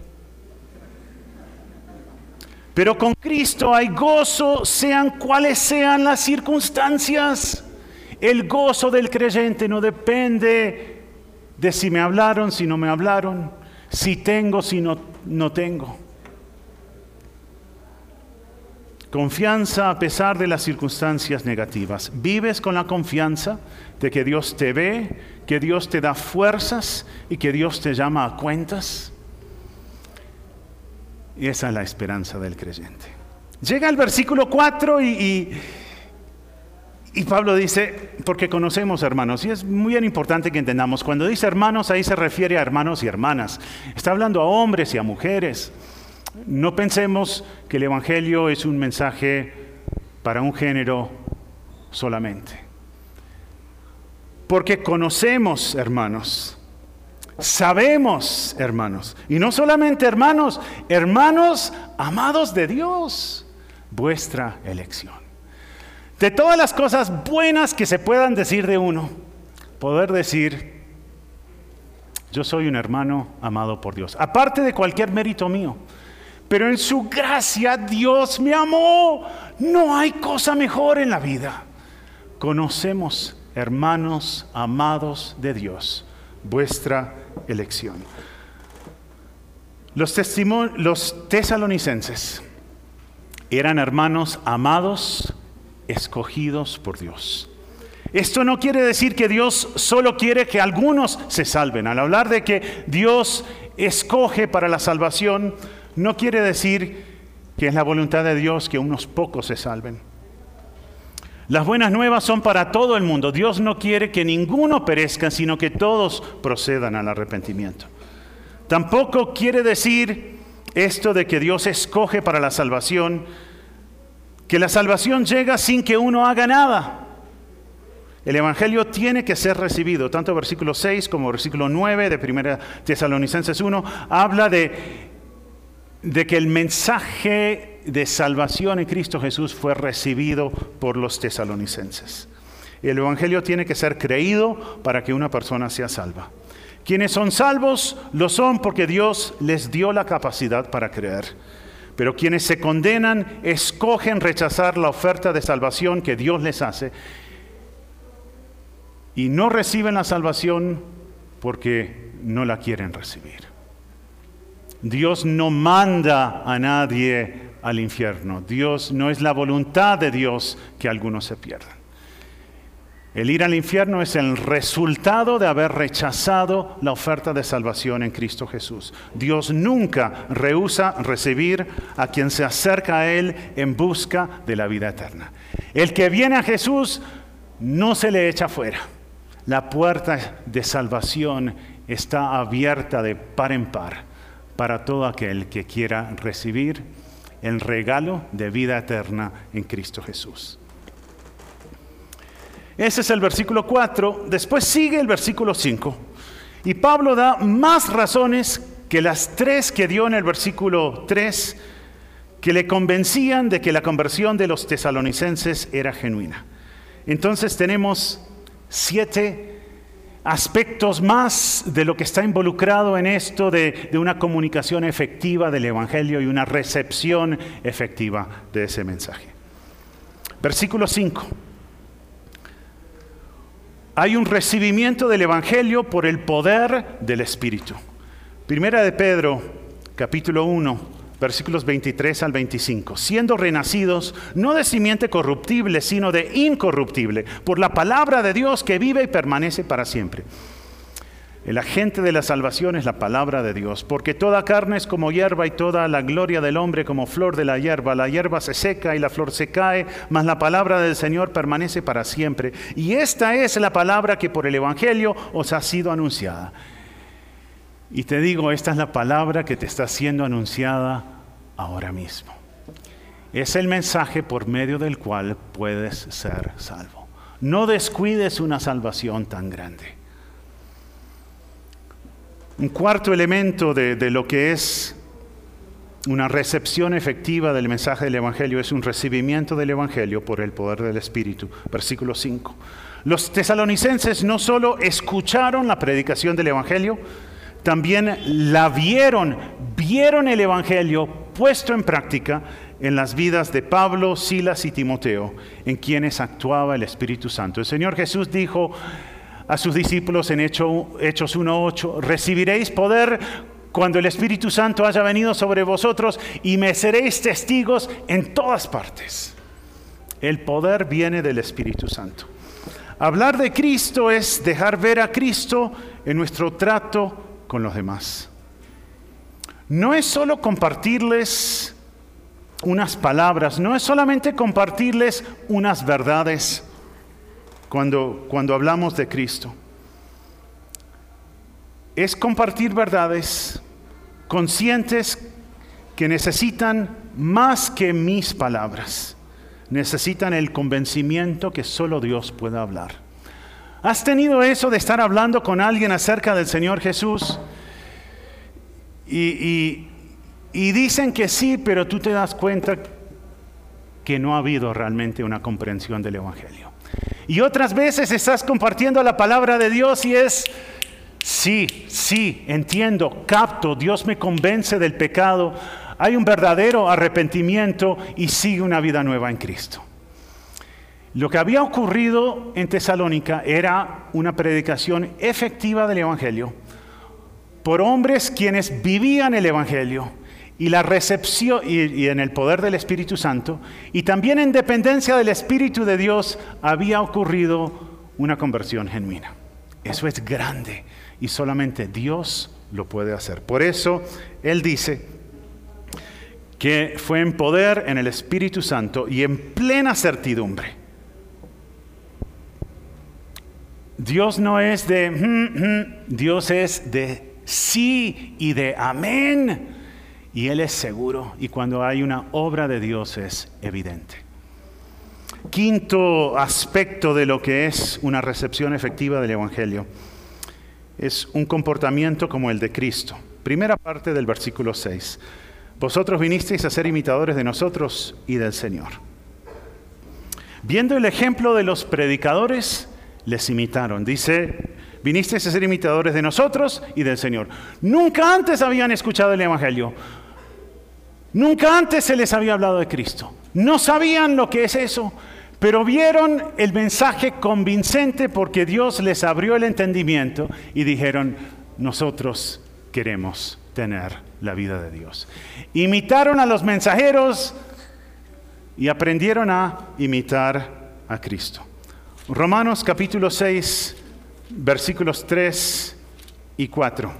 Pero con Cristo hay gozo, sean cuales sean las circunstancias. El gozo del creyente no depende de si me hablaron, si no me hablaron, si tengo, si no tengo. Confianza a pesar de las circunstancias negativas. ¿Vives con la confianza de que Dios te ve, que Dios te da fuerzas y que Dios te llama a cuentas? Y esa es la esperanza del creyente. Llega el versículo 4 y Pablo dice, porque conocemos hermanos, y es muy bien importante que entendamos, cuando dice hermanos, ahí se refiere a hermanos y hermanas. Está hablando a hombres y a mujeres. No pensemos que el Evangelio es un mensaje para un género solamente. Porque conocemos hermanos, sabemos hermanos, y no solamente hermanos, hermanos amados de Dios, vuestra elección. De todas las cosas buenas que se puedan decir de uno, poder decir, yo soy un hermano amado por Dios, aparte de cualquier mérito mío, pero en su gracia Dios me amó. No hay cosa mejor en la vida. Conocemos hermanos amados de Dios, vuestra elección. Los tesalonicenses eran hermanos amados, escogidos por Dios. Esto no quiere decir que Dios solo quiere que algunos se salven. Al hablar de que Dios escoge para la salvación, no quiere decir que es la voluntad de Dios que unos pocos se salven. Las buenas nuevas son para todo el mundo. Dios no quiere que ninguno perezca, sino que todos procedan al arrepentimiento. Tampoco quiere decir esto de que Dios escoge para la salvación que la salvación llega sin que uno haga nada. El Evangelio tiene que ser recibido. Tanto versículo 6 como versículo 9 de 1 Tesalonicenses 1 habla de que el mensaje de salvación en Cristo Jesús fue recibido por los tesalonicenses. El Evangelio tiene que ser creído para que una persona sea salva. Quienes son salvos lo son porque Dios les dio la capacidad para creer. Pero quienes se condenan escogen rechazar la oferta de salvación que Dios les hace y no reciben la salvación porque no la quieren recibir. Dios no manda a nadie al infierno. Dios no es la voluntad de Dios que algunos se pierdan. El ir al infierno es el resultado de haber rechazado la oferta de salvación en Cristo Jesús. Dios nunca rehúsa recibir a quien se acerca a Él en busca de la vida eterna. El que viene a Jesús no se le echa fuera. La puerta de salvación está abierta de par en par para todo aquel que quiera recibir el regalo de vida eterna en Cristo Jesús. Ese es el versículo 4. Después sigue el versículo 5. Y Pablo da más razones que las 3 que dio en el versículo 3, que le convencían de que la conversión de los tesalonicenses era genuina. Entonces tenemos 7 aspectos más de lo que está involucrado en esto de una comunicación efectiva del Evangelio y una recepción efectiva de ese mensaje. Versículo 5. Hay un recibimiento del Evangelio por el poder del Espíritu. Primera de Pedro, capítulo 1. Versículos 23 al 25. Siendo renacidos, no de simiente corruptible, sino de incorruptible, por la palabra de Dios que vive y permanece para siempre. El agente de la salvación es la palabra de Dios, porque toda carne es como hierba y toda la gloria del hombre como flor de la hierba. La hierba se seca y la flor se cae, mas la palabra del Señor permanece para siempre. Y esta es la palabra que por el Evangelio os ha sido anunciada. Y te digo, esta es la palabra que te está siendo anunciada ahora mismo. Es el mensaje por medio del cual puedes ser salvo. No descuides una salvación tan grande. Un cuarto elemento de lo que es una recepción efectiva del mensaje del Evangelio es un recibimiento del Evangelio por el poder del Espíritu. Versículo 5. Los tesalonicenses no solo escucharon la predicación del Evangelio, también la vieron el Evangelio puesto en práctica en las vidas de Pablo, Silas y Timoteo, en quienes actuaba el Espíritu Santo. El Señor Jesús dijo a sus discípulos en Hechos 1:8, recibiréis poder cuando el Espíritu Santo haya venido sobre vosotros y me seréis testigos en todas partes. El poder viene del Espíritu Santo. Hablar de Cristo es dejar ver a Cristo en nuestro trato con los demás. No es solo compartirles unas palabras, no es solamente compartirles unas verdades cuando hablamos de Cristo. Es compartir verdades conscientes que necesitan más que mis palabras. Necesitan el convencimiento que solo Dios puede hablar. ¿Has tenido eso de estar hablando con alguien acerca del Señor Jesús? Y dicen que sí, pero tú te das cuenta que no ha habido realmente una comprensión del Evangelio. Y otras veces estás compartiendo la palabra de Dios y es, sí, entiendo, capto, Dios me convence del pecado, hay un verdadero arrepentimiento y sigue una vida nueva en Cristo. Lo que había ocurrido en Tesalónica era una predicación efectiva del Evangelio por hombres quienes vivían el Evangelio y la recepción y en el poder del Espíritu Santo, y también en dependencia del Espíritu de Dios había ocurrido una conversión genuina. Eso es grande y solamente Dios lo puede hacer. Por eso Él dice que fue en poder, en el Espíritu Santo y en plena certidumbre. Dios no es de Dios es de sí y de amén. Y Él es seguro. Y cuando hay una obra de Dios es evidente. quinto aspecto de lo que es una recepción efectiva del Evangelio es un comportamiento como el de Cristo. Primera parte del versículo 6. Vosotros vinisteis a ser imitadores de nosotros y del Señor. Viendo el ejemplo de los predicadores, les imitaron. Dice, vinisteis a ser imitadores de nosotros y del Señor. Nunca antes habían escuchado el Evangelio. Nunca antes se les había hablado de Cristo. No sabían lo que es eso, pero vieron el mensaje convincente porque Dios les abrió el entendimiento y dijeron, nosotros queremos tener la vida de Dios. Imitaron a los mensajeros y aprendieron a imitar a Cristo. Romanos capítulo 6, versículos 3 y 4.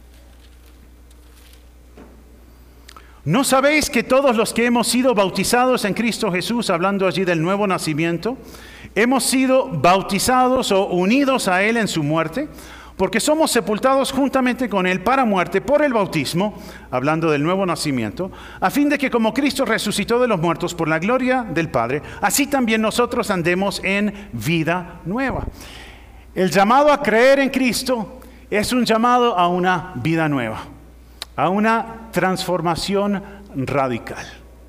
¿No sabéis que todos los que hemos sido bautizados en Cristo Jesús, hablando allí del nuevo nacimiento, hemos sido bautizados o unidos a Él en su muerte? Porque somos sepultados juntamente con Él para muerte por el bautismo, hablando del nuevo nacimiento, a fin de que como Cristo resucitó de los muertos por la gloria del Padre, así también nosotros andemos en vida nueva. El llamado a creer en Cristo es un llamado a una vida nueva, a una transformación radical.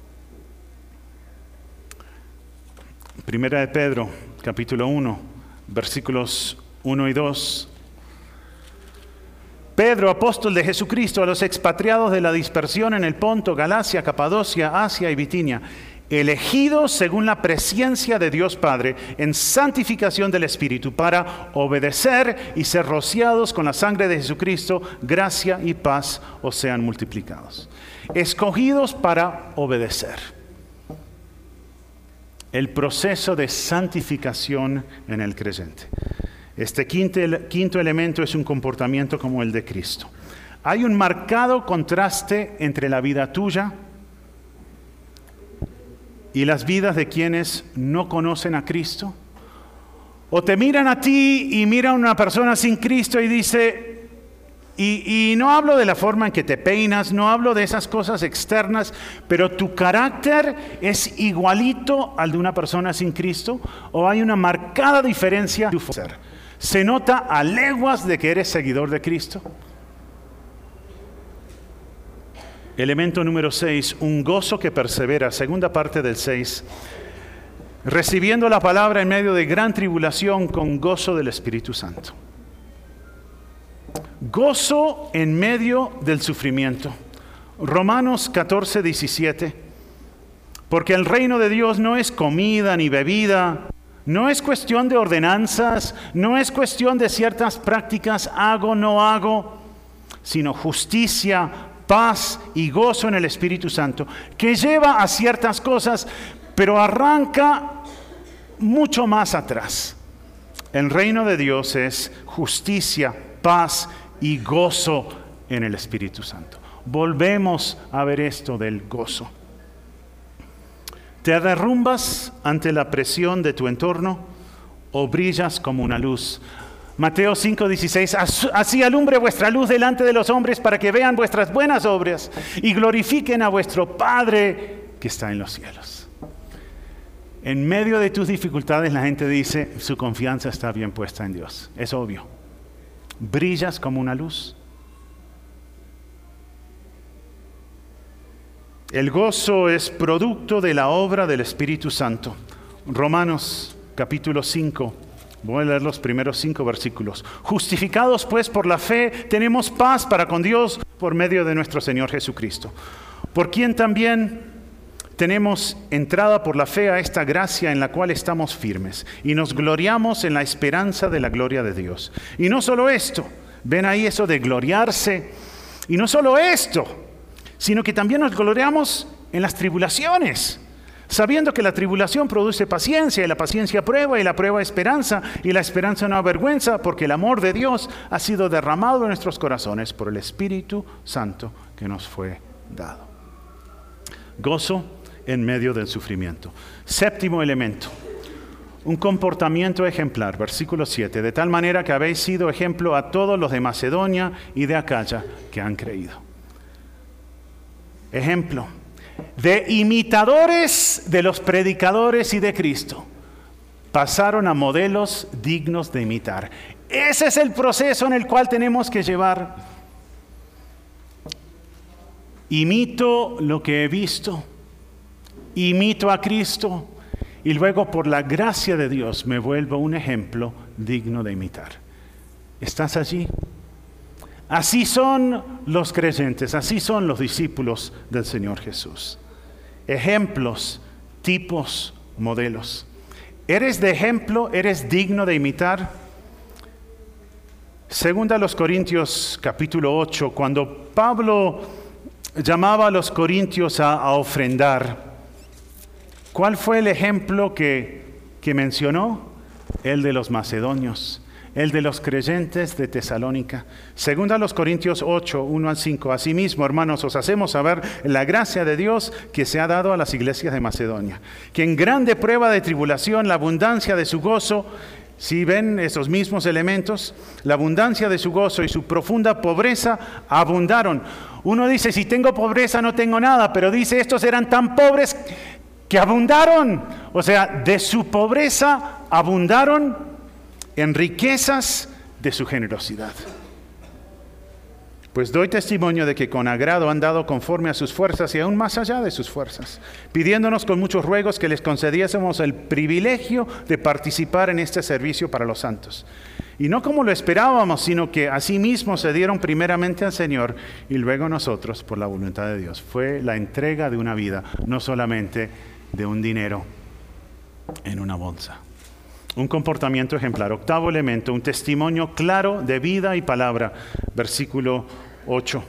Primera de Pedro, capítulo 1, versículos 1 y 2. Pedro, apóstol de Jesucristo, a los expatriados de la dispersión en el Ponto, Galacia, Capadocia, Asia y Bitinia, elegidos según la presciencia de Dios Padre en santificación del Espíritu, para obedecer y ser rociados con la sangre de Jesucristo, gracia y paz os sean multiplicados. Escogidos para obedecer. El proceso de santificación en el creyente. Este quinto elemento es un comportamiento como el de Cristo. Hay un marcado contraste entre la vida tuya y las vidas de quienes no conocen a Cristo. O te miran a ti y miran a una persona sin Cristo y dice, y no hablo de la forma en que te peinas, no hablo de esas cosas externas, pero tu carácter es igualito al de una persona sin Cristo, o hay una marcada diferencia en tu ser. ¿Se nota a leguas de que eres seguidor de Cristo? Elemento número 6, un gozo que persevera. Segunda parte del 6. Recibiendo la palabra en medio de gran tribulación con gozo del Espíritu Santo. Gozo en medio del sufrimiento. Romanos 14, 17. Porque el reino de Dios no es comida ni bebida, no es cuestión de ordenanzas, no es cuestión de ciertas prácticas, hago, no hago, sino justicia, paz y gozo en el Espíritu Santo, que lleva a ciertas cosas, pero arranca mucho más atrás. El reino de Dios es justicia, paz y gozo en el Espíritu Santo. Volvemos a ver esto del gozo. ¿Te derrumbas ante la presión de tu entorno o brillas como una luz? Mateo 5:16, así alumbre vuestra luz delante de los hombres para que vean vuestras buenas obras y glorifiquen a vuestro Padre que está en los cielos. En medio de tus dificultades la gente dice, su confianza está bien puesta en Dios. Es obvio. ¿Brillas como una luz? El gozo es producto de la obra del Espíritu Santo. Romanos capítulo 5. Voy a leer los primeros 5 versículos. Justificados pues por la fe, tenemos paz para con Dios por medio de nuestro Señor Jesucristo. Por quien también tenemos entrada por la fe a esta gracia en la cual estamos firmes. Y nos gloriamos en la esperanza de la gloria de Dios. Y no solo esto, ven ahí eso de gloriarse. Y no solo esto, sino que también nos gloriamos en las tribulaciones, sabiendo que la tribulación produce paciencia, y la paciencia prueba, y la prueba esperanza, y la esperanza no avergüenza, porque el amor de Dios ha sido derramado en nuestros corazones por el Espíritu Santo que nos fue dado. Gozo en medio del sufrimiento. Séptimo elemento, un comportamiento ejemplar, versículo 7, de tal manera que habéis sido ejemplo a todos los de Macedonia y de Acaya que han creído. Ejemplo de imitadores de los predicadores y de Cristo. pasaron a modelos dignos de imitar. Ese es el proceso en el cual tenemos que llevar. Imito lo que he visto, imito a Cristo y luego por la gracia de Dios me vuelvo un ejemplo digno de imitar. ¿Estás allí? Así son los creyentes, así son los discípulos del Señor Jesús. Ejemplos, tipos, modelos. ¿Eres de ejemplo? ¿Eres digno de imitar? Segunda a los Corintios capítulo 8, cuando Pablo llamaba a los corintios a ofrendar, ¿cuál fue el ejemplo que mencionó? El de los macedonios, el de los creyentes de Tesalónica. Segunda a los Corintios 8, 1 al 5. Asimismo, hermanos, os hacemos saber la gracia de Dios que se ha dado a las iglesias de Macedonia, que en grande prueba de tribulación, la abundancia de su gozo, si ven esos mismos elementos, la abundancia de su gozo y su profunda pobreza abundaron. Uno dice, si tengo pobreza no tengo nada, pero dice, estos eran tan pobres que abundaron. O sea, de su pobreza abundaron en riquezas de su generosidad. Pues doy testimonio de que con agrado han dado conforme a sus fuerzas y aún más allá de sus fuerzas, pidiéndonos con muchos ruegos que les concediésemos el privilegio de participar en este servicio para los santos. Y no como lo esperábamos, sino que asimismo se dieron primeramente al Señor y luego nosotros por la voluntad de Dios. Fue la entrega de una vida, no solamente de un dinero en una bolsa. Un comportamiento ejemplar. Octavo elemento, un testimonio claro de vida y palabra. Versículo 8.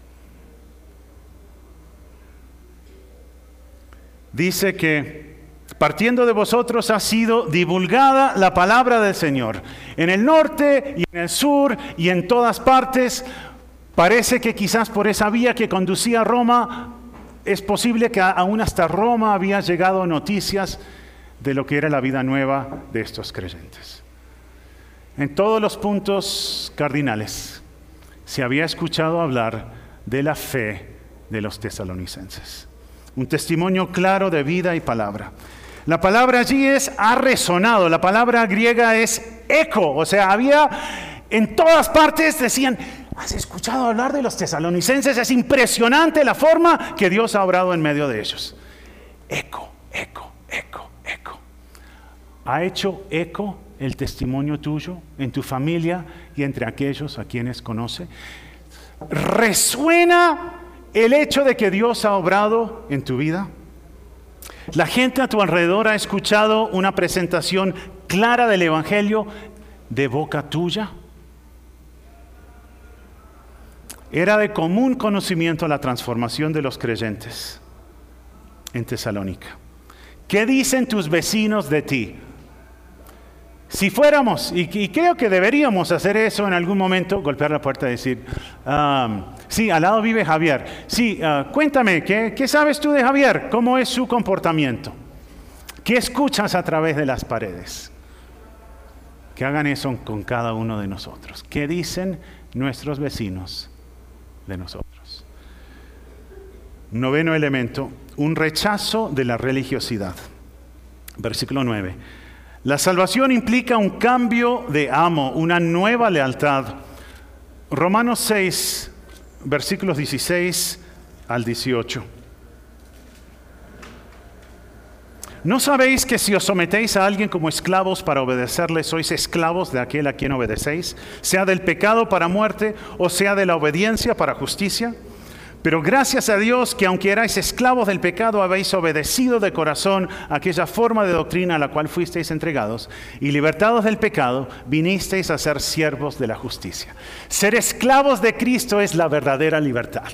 Dice que partiendo de vosotros ha sido divulgada la palabra del Señor. En el norte y en el sur y en todas partes. Parece que quizás por esa vía que conducía a Roma, es posible que aún hasta Roma había llegado noticias de lo que era la vida nueva de estos creyentes. En todos los puntos cardinales se había escuchado hablar de la fe de los tesalonicenses. Un testimonio claro de vida y palabra. La palabra allí ha resonado, la palabra griega es eco, o sea, había en todas partes decían, ¿has escuchado hablar de los tesalonicenses? Es impresionante la forma que Dios ha obrado en medio de ellos. Eco, eco, eco, eco. ¿Ha hecho eco el testimonio tuyo en tu familia y entre aquellos a quienes conoce? ¿Resuena el hecho de que Dios ha obrado en tu vida? ¿La gente a tu alrededor ha escuchado una presentación clara del Evangelio de boca tuya? Era de común conocimiento la transformación de los creyentes en Tesalónica. ¿Qué dicen tus vecinos de ti? Si fuéramos, y creo que deberíamos hacer eso en algún momento, golpear la puerta y decir, sí, al lado vive Javier. Sí, cuéntame, ¿qué sabes tú de Javier? ¿Cómo es su comportamiento? ¿Qué escuchas a través de las paredes? Que hagan eso con cada uno de nosotros. ¿Qué dicen nuestros vecinos de nosotros? Noveno elemento, un rechazo de la religiosidad. Versículo 9. La salvación implica un cambio de amo, una nueva lealtad. Romanos 6, versículos 16 al 18. ¿No sabéis que si os sometéis a alguien como esclavos para obedecerle, sois esclavos de aquel a quien obedecéis, sea del pecado para muerte o sea de la obediencia para justicia? Pero gracias a Dios que aunque erais esclavos del pecado, habéis obedecido de corazón aquella forma de doctrina a la cual fuisteis entregados, y libertados del pecado, vinisteis a ser siervos de la justicia. Ser esclavos de Cristo es la verdadera libertad.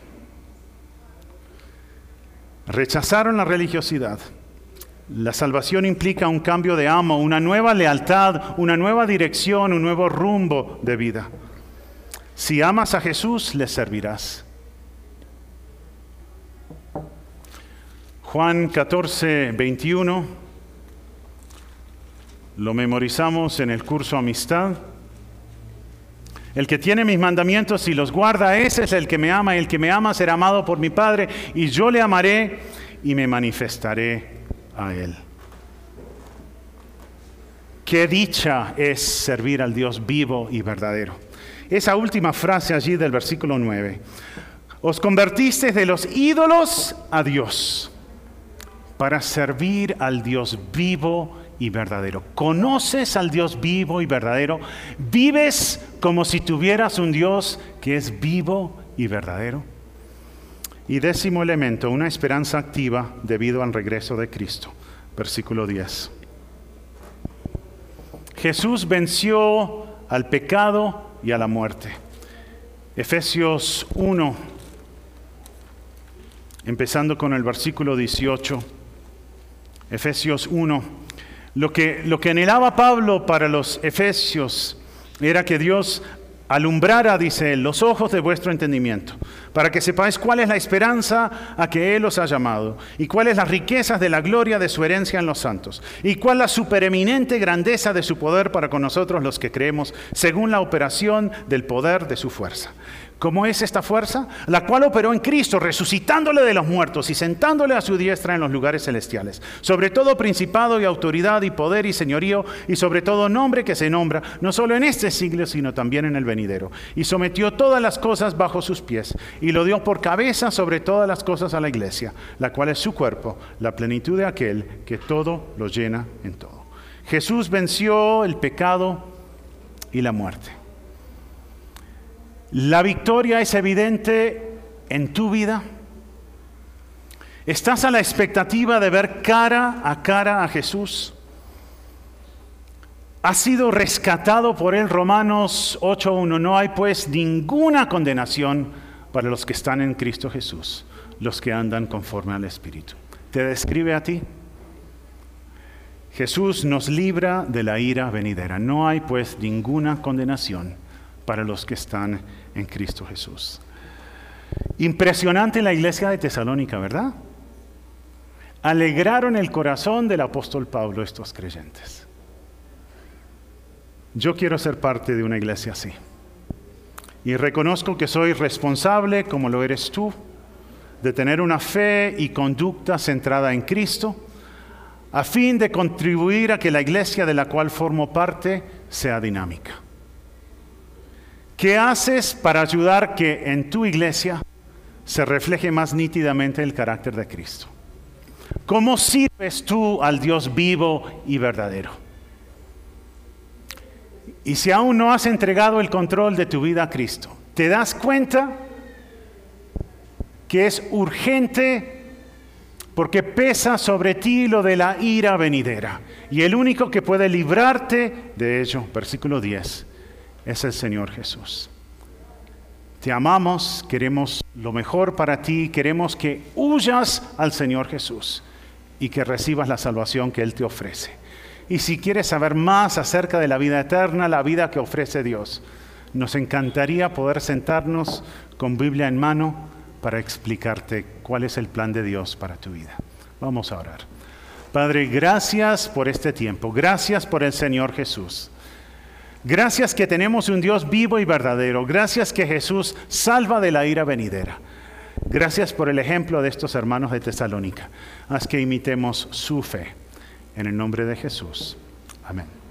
Rechazaron la religiosidad. La salvación implica un cambio de amo, una nueva lealtad, una nueva dirección, un nuevo rumbo de vida. Si amas a Jesús, le servirás. Juan 14, 21, lo memorizamos en el curso Amistad. El que tiene mis mandamientos y los guarda, ese es el que me ama, y el que me ama será amado por mi Padre, y yo le amaré y me manifestaré a él. Qué dicha es servir al Dios vivo y verdadero. Esa última frase allí del versículo 9. Os convertisteis de los ídolos a Dios para servir al Dios vivo y verdadero. ¿Conoces al Dios vivo y verdadero? ¿Vives como si tuvieras un Dios que es vivo y verdadero? Y 10º elemento, una esperanza activa debido al regreso de Cristo. Versículo 10. Jesús venció al pecado y a la muerte. Efesios 1, empezando con el versículo 18. Efesios 1. Lo que anhelaba Pablo para los efesios era que Dios alumbrara, dice él, los ojos de vuestro entendimiento, para que sepáis cuál es la esperanza a que Él os ha llamado, y cuáles las riquezas de la gloria de su herencia en los santos, y cuál la supereminente grandeza de su poder para con nosotros los que creemos, según la operación del poder de su fuerza. ¿Cómo es esta fuerza? La cual operó en Cristo, resucitándole de los muertos y sentándole a su diestra en los lugares celestiales. Sobre todo principado y autoridad y poder y señorío, y sobre todo nombre que se nombra, no solo en este siglo, sino también en el venidero. Y sometió todas las cosas bajo sus pies, y lo dio por cabeza sobre todas las cosas a la iglesia, la cual es su cuerpo, la plenitud de aquel que todo lo llena en todo. Jesús venció el pecado y la muerte. La victoria es evidente en tu vida. ¿Estás a la expectativa de ver cara a Jesús? ¿Has sido rescatado por Él? Romanos 8:1. No hay pues ninguna condenación para los que están en Cristo Jesús, los que andan conforme al Espíritu. ¿Te describe a ti? Jesús nos libra de la ira venidera. No hay pues ninguna condenación para los que están en Cristo Jesús. Impresionante la iglesia de Tesalónica, ¿verdad? Alegraron el corazón del apóstol Pablo estos creyentes. Yo quiero ser parte de una iglesia así. Y reconozco que soy responsable, como lo eres tú, de tener una fe y conducta centrada en Cristo, a fin de contribuir a que la iglesia de la cual formo parte sea dinámica. ¿Qué haces para ayudar que en tu iglesia se refleje más nítidamente el carácter de Cristo? ¿Cómo sirves tú al Dios vivo y verdadero? Y si aún no has entregado el control de tu vida a Cristo, ¿te das cuenta que es urgente porque pesa sobre ti lo de la ira venidera? Y el único que puede librarte de ello, versículo 10, es el Señor Jesús. Te amamos, queremos lo mejor para ti, queremos que huyas al Señor Jesús y que recibas la salvación que Él te ofrece. Y si quieres saber más acerca de la vida eterna, la vida que ofrece Dios, nos encantaría poder sentarnos con Biblia en mano para explicarte cuál es el plan de Dios para tu vida. Vamos a orar. Padre, gracias por este tiempo, gracias por el Señor Jesús. Gracias que tenemos un Dios vivo y verdadero. Gracias que Jesús salva de la ira venidera. Gracias por el ejemplo de estos hermanos de Tesalónica. Haz que imitemos su fe. En el nombre de Jesús. Amén.